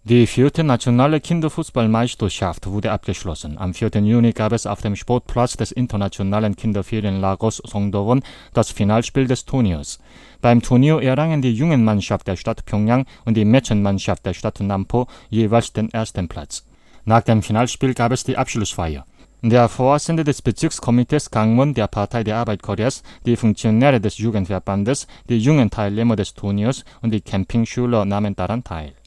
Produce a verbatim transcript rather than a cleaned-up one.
Die vierte nationale Kinderfußballmeisterschaft wurde abgeschlossen. Am vierten Juni gab es auf dem Sportplatz des Internationalen Kinderferienlagers Songdo-won das Finalspiel des Turniers. Beim Turnier errangen die Jungenmannschaft der Stadt Pjöngjang und die Mädchenmannschaft der Stadt Nampo jeweils den ersten Platz. Nach dem Finalspiel gab es die Abschlussfeier. Der Vorsitzende des Bezirkskomitees Gangwon der Partei der Arbeit Koreas, die Funktionäre des Jugendverbandes, die jungen Teilnehmer des Turniers und die Campingschüler nahmen daran teil.